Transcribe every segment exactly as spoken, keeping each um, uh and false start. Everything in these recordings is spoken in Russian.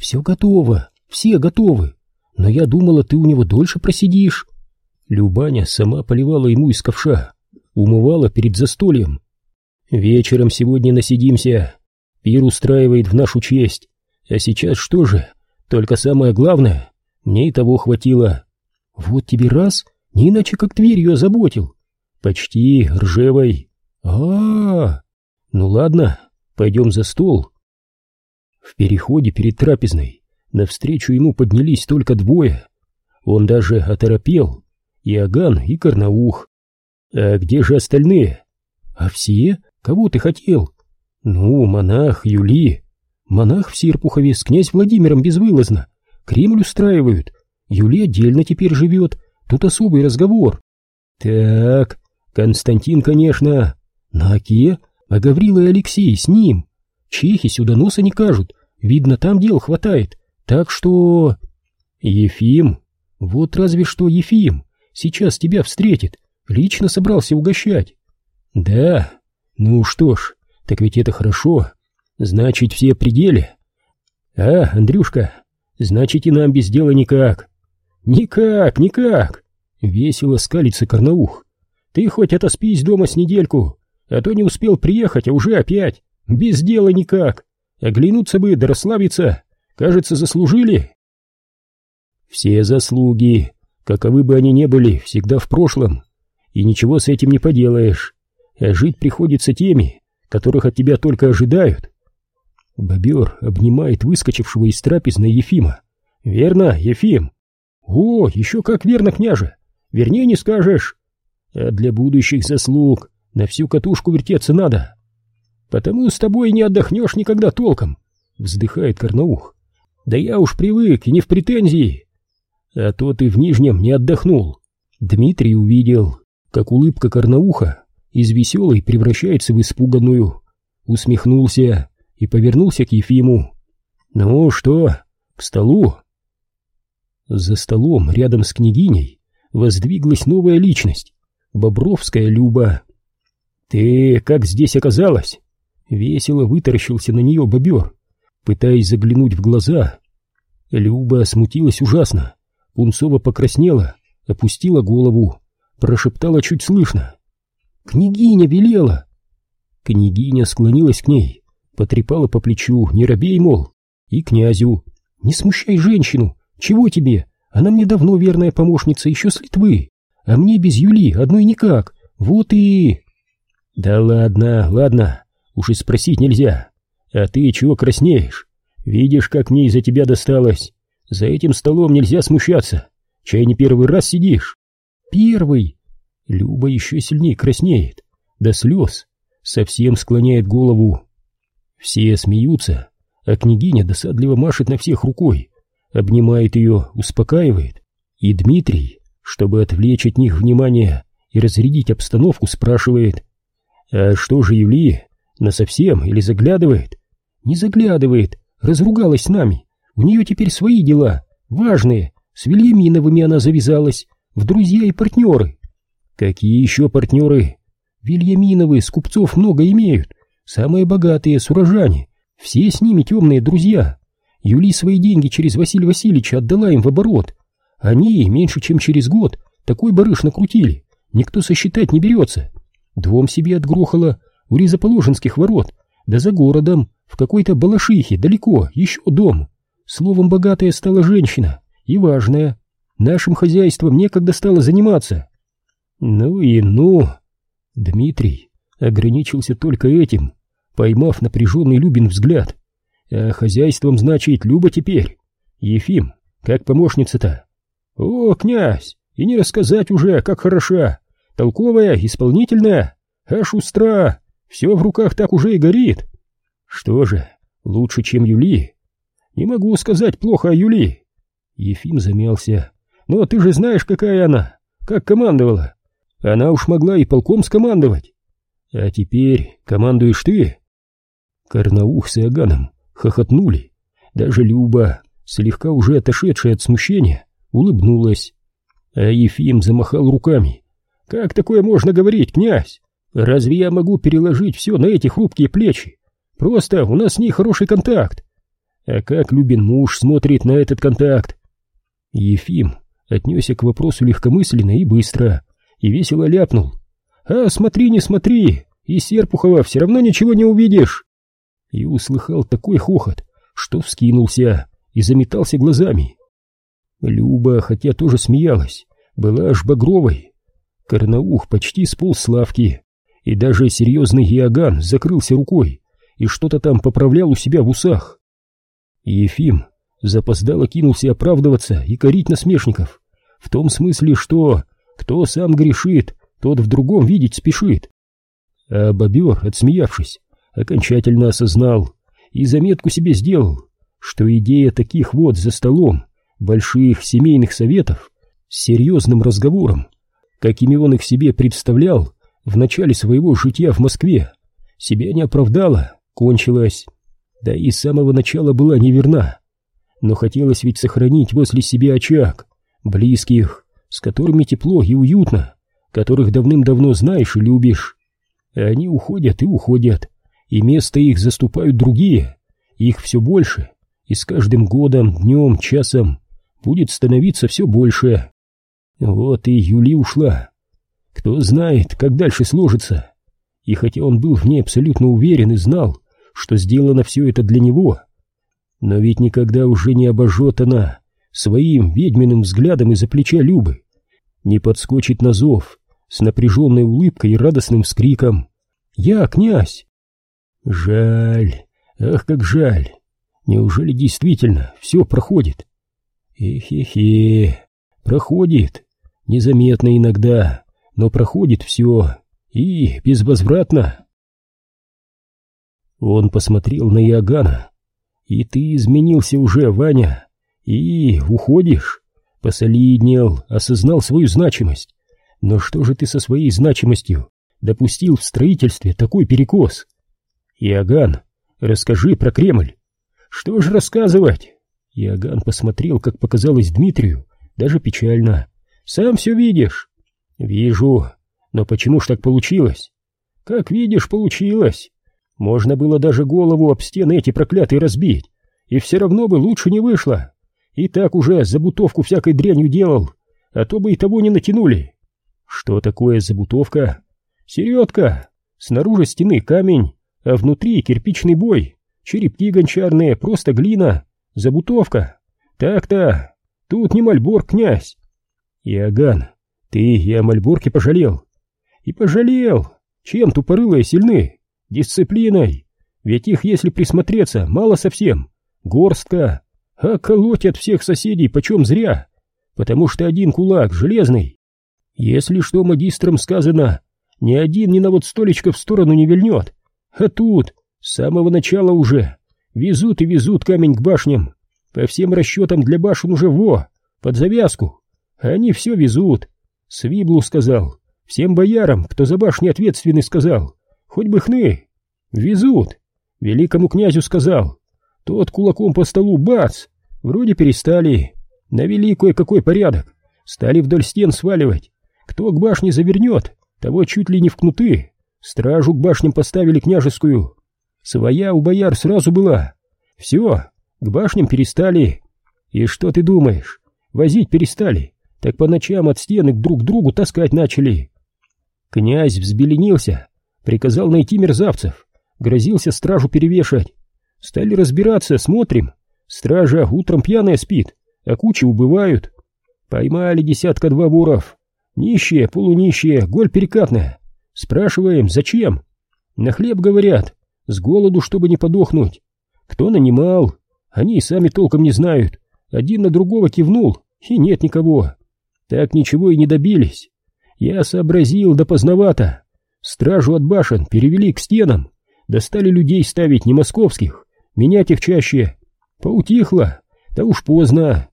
Все готово, все готовы, но я думала, ты у него дольше просидишь. Любаня сама поливала ему из ковша, умывала перед застольем. Вечером сегодня насидимся, пир устраивает в нашу честь. А сейчас что же? Только самое главное, мне и того хватило. Вот тебе раз, не иначе как дверью озаботил. Почти ржевой. А-а-а! Ну ладно, пойдем за стол. В переходе перед трапезной навстречу ему поднялись только двое. Он даже оторопел. Иоганн и Карнаух. А где же остальные? А все? Кого ты хотел? Ну, монах, Юли. Монах в Серпухове с князь Владимиром безвылазно. Кремль устраивают. Юли отдельно теперь живет. Тут особый разговор. Так, Константин, конечно. На Оке, а Гаврила и Алексей с ним. Чехи сюда носа не кажут. Видно, там дел хватает. Так что... Ефим. Вот разве что Ефим сейчас тебя встретит. Лично собрался угощать. Да, ну что ж, так ведь это хорошо. Значит, все при деле. А, Андрюшка, значит, и нам без дела никак. Никак, никак. Весело скалится Карнаух. Ты хоть отоспись дома с недельку, а то не успел приехать, а уже опять. Без дела никак. Оглянуться бы, да расслабиться. Кажется, заслужили. Все заслуги, каковы бы они ни были, всегда в прошлом. И ничего с этим не поделаешь. А жить приходится теми, которых от тебя только ожидают. Бобер обнимает выскочившего из трапезной Ефима. Верно, Ефим? О, еще как верно, княже. Вернее не скажешь. А для будущих заслуг на всю катушку вертеться надо. Потому с тобой не отдохнешь никогда толком, вздыхает Карнаух. Да я уж привык и не в претензии. А то ты в Нижнем не отдохнул. Дмитрий увидел, как улыбка Карнауха из веселой превращается в испуганную. Усмехнулся и повернулся к Ефиму. Ну что, к столу? За столом рядом с княгиней воздвиглась новая личность, Бобровская Люба. Ты как здесь оказалась? Весело вытаращился на нее Бобер, пытаясь заглянуть в глаза. Люба смутилась ужасно, пунцово покраснела, опустила голову, прошептала чуть слышно. «Княгиня велела!» Княгиня склонилась к ней, потрепала по плечу, не робей, мол, и князю. «Не смущай женщину! Чего тебе? Она мне давно верная помощница, еще с Литвы, а мне без Юли одной никак, вот и...» «Да ладно, ладно, уж и спросить нельзя. А ты чего краснеешь? Видишь, как мне из-за тебя досталось? За этим столом нельзя смущаться. Чай не первый раз сидишь?» «Первый!» Люба еще сильнее краснеет, до слез, совсем склоняет голову. Все смеются, а княгиня досадливо машет на всех рукой, обнимает ее, успокаивает. И Дмитрий, чтобы отвлечь от них внимание и разрядить обстановку, спрашивает: «А что же Юли, насовсем или заглядывает?» «Не заглядывает, разругалась с нами, у нее теперь свои дела, важные, с Вильяминовыми она завязалась, в друзья и партнеры». «Какие еще партнеры?» «Вильяминовы с купцов много имеют, самые богатые с урожане, все с ними темные друзья. Юли свои деньги через Василия Васильевича отдала им в оборот. Они меньше чем через год такой барыш накрутили, никто сосчитать не берется. Дом себе отгрохала у Ризоположенских ворот, да за городом, в какой-то Балашихе, далеко, еще дом. Словом, богатая стала женщина, и важная. Нашим хозяйством некогда стало заниматься». «Ну и ну!» Дмитрий ограничился только этим, поймав напряженный Любин взгляд. «А хозяйством, значит, Люба теперь? Ефим, как помощница-то?» «О, князь, и не рассказать уже, как хороша! Толковая, исполнительная, а шустра, все в руках так уже и горит». «Что же, лучше, чем Юли?» «Не могу сказать плохо о Юли». Ефим замялся. «Но ты же знаешь, какая она, как командовала. Она уж могла и полком скомандовать. А теперь командуешь ты?» Карнаух с Иоганном хохотнули. Даже Люба, слегка уже отошедшая от смущения, улыбнулась. А Ефим замахал руками. «Как такое можно говорить, князь? Разве я могу переложить все на эти хрупкие плечи? Просто у нас с ней хороший контакт». А как Любин муж смотрит на этот контакт? Ефим отнесся к вопросу легкомысленно и быстро, и весело ляпнул: «А смотри, не смотри, из Серпухова все равно ничего не увидишь!» И услыхал такой хохот, что вскинулся и заметался глазами. Люба, хотя тоже смеялась, была аж багровой. Карнаух почти сполз с лавки, и даже серьезный Иоганн закрылся рукой и что-то там поправлял у себя в усах. Ефим запоздало кинулся оправдываться и корить насмешников, в том смысле, что кто сам грешит, тот в другом видеть спешит. А бобер, отсмеявшись, окончательно осознал и заметку себе сделал, что идея таких вот за столом больших семейных советов с серьезным разговором, какими он их себе представлял в начале своего жития в Москве, себя не оправдала, кончилась, да и с самого начала была неверна. Но хотелось ведь сохранить возле себя очаг, близких, с которыми тепло и уютно, которых давным-давно знаешь и любишь. А они уходят и уходят, и место их заступают другие, их все больше, и с каждым годом, днем, часом будет становиться все больше. Вот и Юли ушла. Кто знает, как дальше сложится. И хотя он был в ней абсолютно уверен и знал, что сделано все это для него, но ведь никогда уже не обожжет она своим ведьминым взглядом из-за плеча Любы, не подскочит на зов с напряженной улыбкой и радостным вскриком: «Я князь!» Жаль, ах, как жаль! Неужели действительно все проходит? Эхе-хе, проходит, незаметно иногда, но проходит все, и безвозвратно. Он посмотрел на Иоганна. «И ты изменился уже, Ваня, и уходишь, посолиднел, осознал свою значимость. Но что же ты со своей значимостью допустил в строительстве такой перекос? Иоганн, расскажи про Кремль». «Что ж рассказывать?» Иоганн посмотрел, как показалось Дмитрию, даже печально. «Сам все видишь». «Вижу, но почему ж так получилось?» «Как видишь, получилось. Можно было даже голову об стены эти проклятые разбить, и все равно бы лучше не вышло. И так уже забутовку всякой дрянью делал, а то бы и того не натянули». «Что такое забутовка?» «Середка. Снаружи стены камень, а внутри кирпичный бой, черепки гончарные, просто глина. Забутовка. Так-то. Тут не Мальборг, князь». «Иоганн, ты и о Мальборге пожалел?» «И пожалел. Чем тупорылые сильны? Дисциплиной. Ведь их, если присмотреться, мало совсем. Горстка. А колотят всех соседей почем зря. Потому что один кулак железный. Если что магистрам сказано, ни один ни на вот столечко в сторону не вильнет. А тут с самого начала уже везут и везут камень к башням. По всем расчетам для башен уже во, под завязку. А они все везут. Свиблу сказал, всем боярам, кто за башни ответственный, сказал, хоть бы хны. Везут. Великому князю сказал. Тот кулаком по столу бац. Вроде перестали. Навели кое-какой порядок. Стали вдоль стен сваливать. Кто к башне завернет, того чуть ли не в кнуты. Стражу к башням поставили княжескую. Своя у бояр сразу была. Все, к башням перестали. И что ты думаешь? Возить перестали, так по ночам от стены друг к другу таскать начали. Князь взбеленился, приказал найти мерзавцев, грозился стражу перевешать. Стали разбираться, смотрим. Стража утром пьяная спит, а кучи убывают. Поймали десятка-два воров. Нищие, полунищие, голь перекатная. Спрашиваем, зачем? На хлеб, говорят, с голоду, чтобы не подохнуть. Кто нанимал? Они и сами толком не знают. Один на другого кивнул, и нет никого. Так ничего и не добились. Я сообразил, да поздновато. Стражу от башен перевели к стенам. Достали людей ставить не московских, менять их чаще. Поутихло, да уж поздно.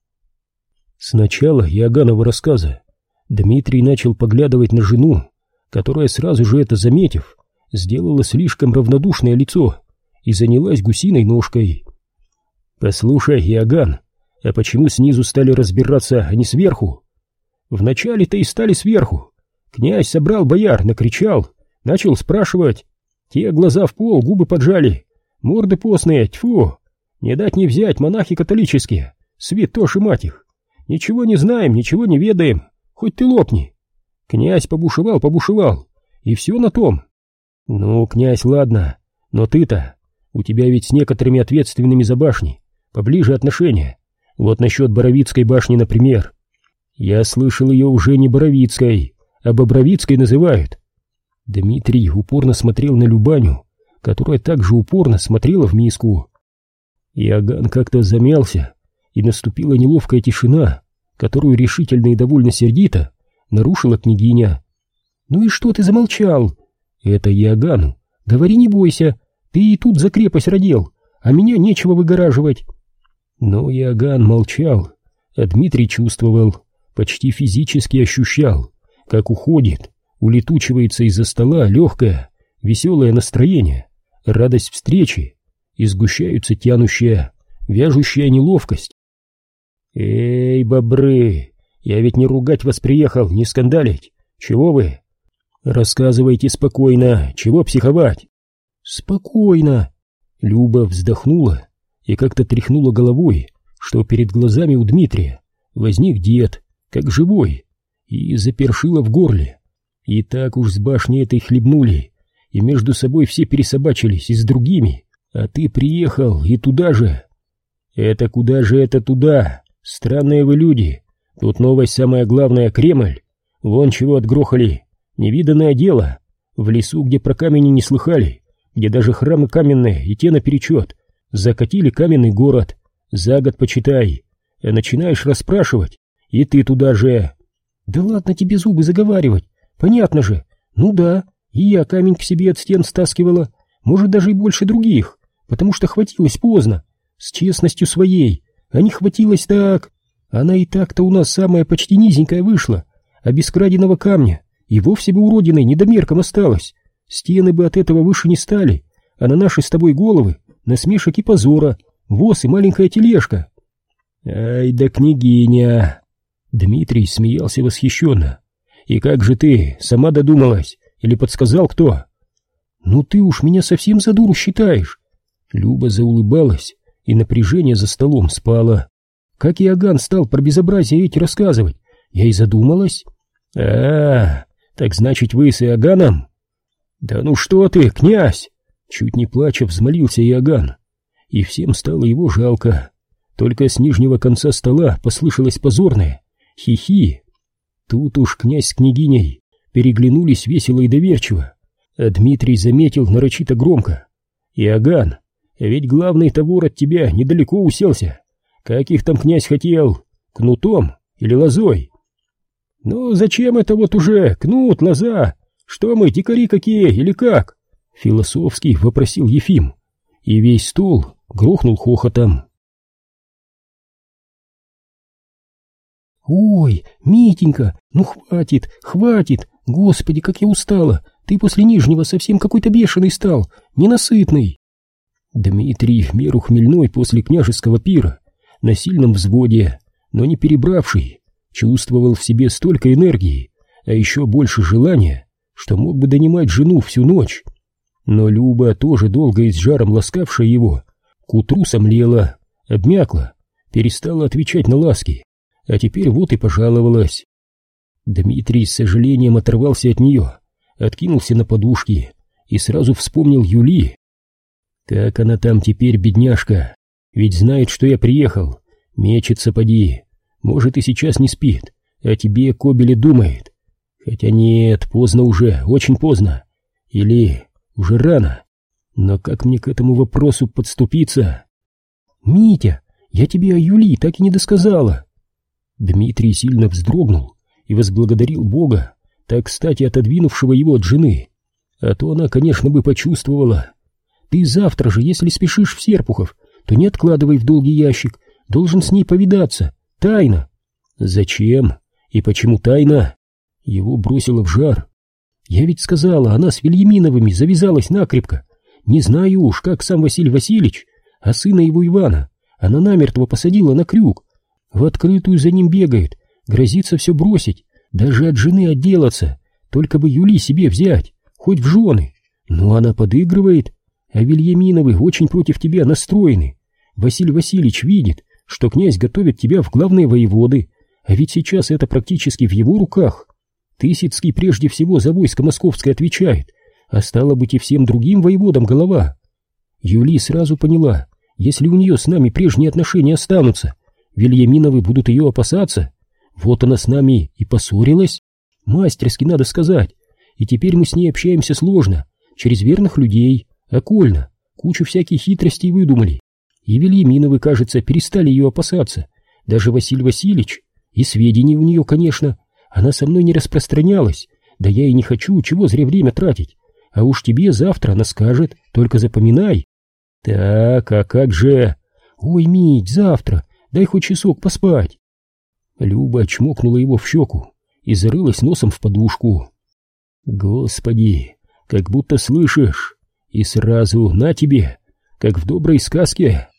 С начала Иоганнова рассказа Дмитрий начал поглядывать на жену, которая, сразу же это заметив, сделала слишком равнодушное лицо и занялась гусиной ножкой. «Послушай, Иоганн, а почему снизу стали разбираться, а не сверху?» «Вначале-то и стали сверху. Князь собрал бояр, накричал, начал спрашивать. Те глаза в пол, губы поджали, морды постные, тьфу. Не дать не взять, монахи католические, святоши мать их. Ничего не знаем, ничего не ведаем, хоть ты лопни. Князь побушевал, побушевал, и все на том. Ну, князь, ладно, но ты-то, у тебя ведь с некоторыми ответственными за башни поближе отношения. Вот насчет Боровицкой башни, например. Я слышал, ее уже не Боровицкой, а Бобровицкой называют. Дмитрий упорно смотрел на Любаню, которая также упорно смотрела в миску. Иоганн как-то замялся, и наступила неловкая тишина, которую решительно и довольно сердито нарушила княгиня. «Ну и что ты замолчал?» «Это Иоганну. Говори, не бойся, ты и тут за крепость родил, а меня нечего выгораживать». Но Иоганн молчал, а Дмитрий чувствовал, почти физически ощущал, как уходит, улетучивается из-за стола легкое, веселое настроение, радость встречи, и сгущаются тянущая, вяжущая неловкость. «Эй, бобры, я ведь не ругать вас приехал, не скандалить. Чего вы? Рассказывайте спокойно, чего психовать?» «Спокойно!» Люба вздохнула и как-то тряхнула головой, что перед глазами у Дмитрия возник дед, как живой, и запершила в горле. И так уж с башни этой хлебнули, и между собой все пересобачились и с другими, а ты приехал и туда же. Это куда же это туда? Странные вы люди. Тут новость самая главная, Кремль. Вон чего отгрохали. Невиданное дело. В лесу, где про камни не слыхали, где даже храмы каменные и те наперечет, закатили каменный город. За год почитай. А начинаешь расспрашивать, и ты туда же. Да ладно тебе зубы заговаривать. Понятно же. Ну да, и я камень к себе от стен стаскивала, может даже и больше других, потому что хватилось поздно, с честностью своей, а не хватилось так. Она и так-то у нас самая почти низенькая вышла, а без краденого камня и вовсе бы уродиной недомерком осталась. Стены бы от этого выше не стали, а на наши с тобой головы насмешек и позора, воз и маленькая тележка. Ай да княгиня! Дмитрий смеялся восхищенно. И как же ты, сама додумалась? Или подсказал кто? Ну ты уж меня совсем за дуру считаешь. Люба заулыбалась, и напряжение за столом спало. Как Иоганн стал про безобразие эти рассказывать, я и задумалась. А, так значит вы с Иоганном? Да ну что ты, князь! Чуть не плача взмолился Иоганн, и всем стало его жалко. Только с нижнего конца стола послышалось позорное хи-хи. Тут уж князь с княгиней переглянулись весело и доверчиво, а Дмитрий заметил нарочито громко: «Иоганн, ведь главный-то вор от тебя недалеко уселся. Как их там князь хотел? Кнутом или лозой?» «Ну зачем это вот уже? Кнут, лоза? Что мы, дикари какие или как?» Философски вопросил Ефим, и весь стол грохнул хохотом. «Ой, Митенька, ну хватит, хватит, господи, как я устала, ты после Нижнего совсем какой-то бешеный стал, ненасытный». Дмитрий, в меру хмельной после княжеского пира, на сильном взводе, но не перебравший, чувствовал в себе столько энергии, а еще больше желания, что мог бы донимать жену всю ночь. Но Люба, тоже долго и с жаром ласкавшая его, к утру сомлела, обмякла, перестала отвечать на ласки, а теперь вот и пожаловалась. Дмитрий с сожалением оторвался от нее, откинулся на подушки и сразу вспомнил Юли. Как она там теперь, бедняжка, ведь знает, что я приехал, мечется поди, может и сейчас не спит, о тебе, Кобеле, думает. Хотя нет, поздно уже, очень поздно, или уже рано, но как мне к этому вопросу подступиться? Митя, я тебе о Юли так и не досказала. Дмитрий сильно вздрогнул и возблагодарил Бога, так кстати отодвинувшего его от жены, а то она, конечно, бы почувствовала. Ты завтра же, если спешишь в Серпухов, то не откладывай в долгий ящик, должен с ней повидаться, тайно. Зачем? И почему тайно? Его бросило в жар. Я ведь сказала, она с Вильяминовыми завязалась накрепко. Не знаю уж, как сам Василий Васильевич, а сына его Ивана она намертво посадила на крюк. В открытую за ним бегает, грозится все бросить, даже от жены отделаться, только бы Юли себе взять, хоть в жены. Но она подыгрывает, а Вильяминовы очень против тебя настроены. Василий Васильевич видит, что князь готовит тебя в главные воеводы, а ведь сейчас это практически в его руках. Тысяцкий прежде всего за войско московское отвечает, а стало быть и всем другим воеводам голова. Юлия сразу поняла, если у нее с нами прежние отношения останутся, Вельяминовы будут ее опасаться. Вот она с нами и поссорилась, мастерски, надо сказать, и теперь мы с ней общаемся сложно, через верных людей, окольно, кучу всяких хитростей выдумали. И Вельяминовы, кажется, перестали ее опасаться, даже Василий Васильевич, и сведений у нее, конечно, она со мной не распространялась, да я и не хочу, чего зря время тратить, а уж тебе завтра она скажет, только запоминай. Так, а как же... Ой, Мить, завтра, дай хоть часок поспать. Люба чмокнула его в щеку и зарылась носом в подушку. Господи, как будто слышишь, и сразу на тебе, как в доброй сказке.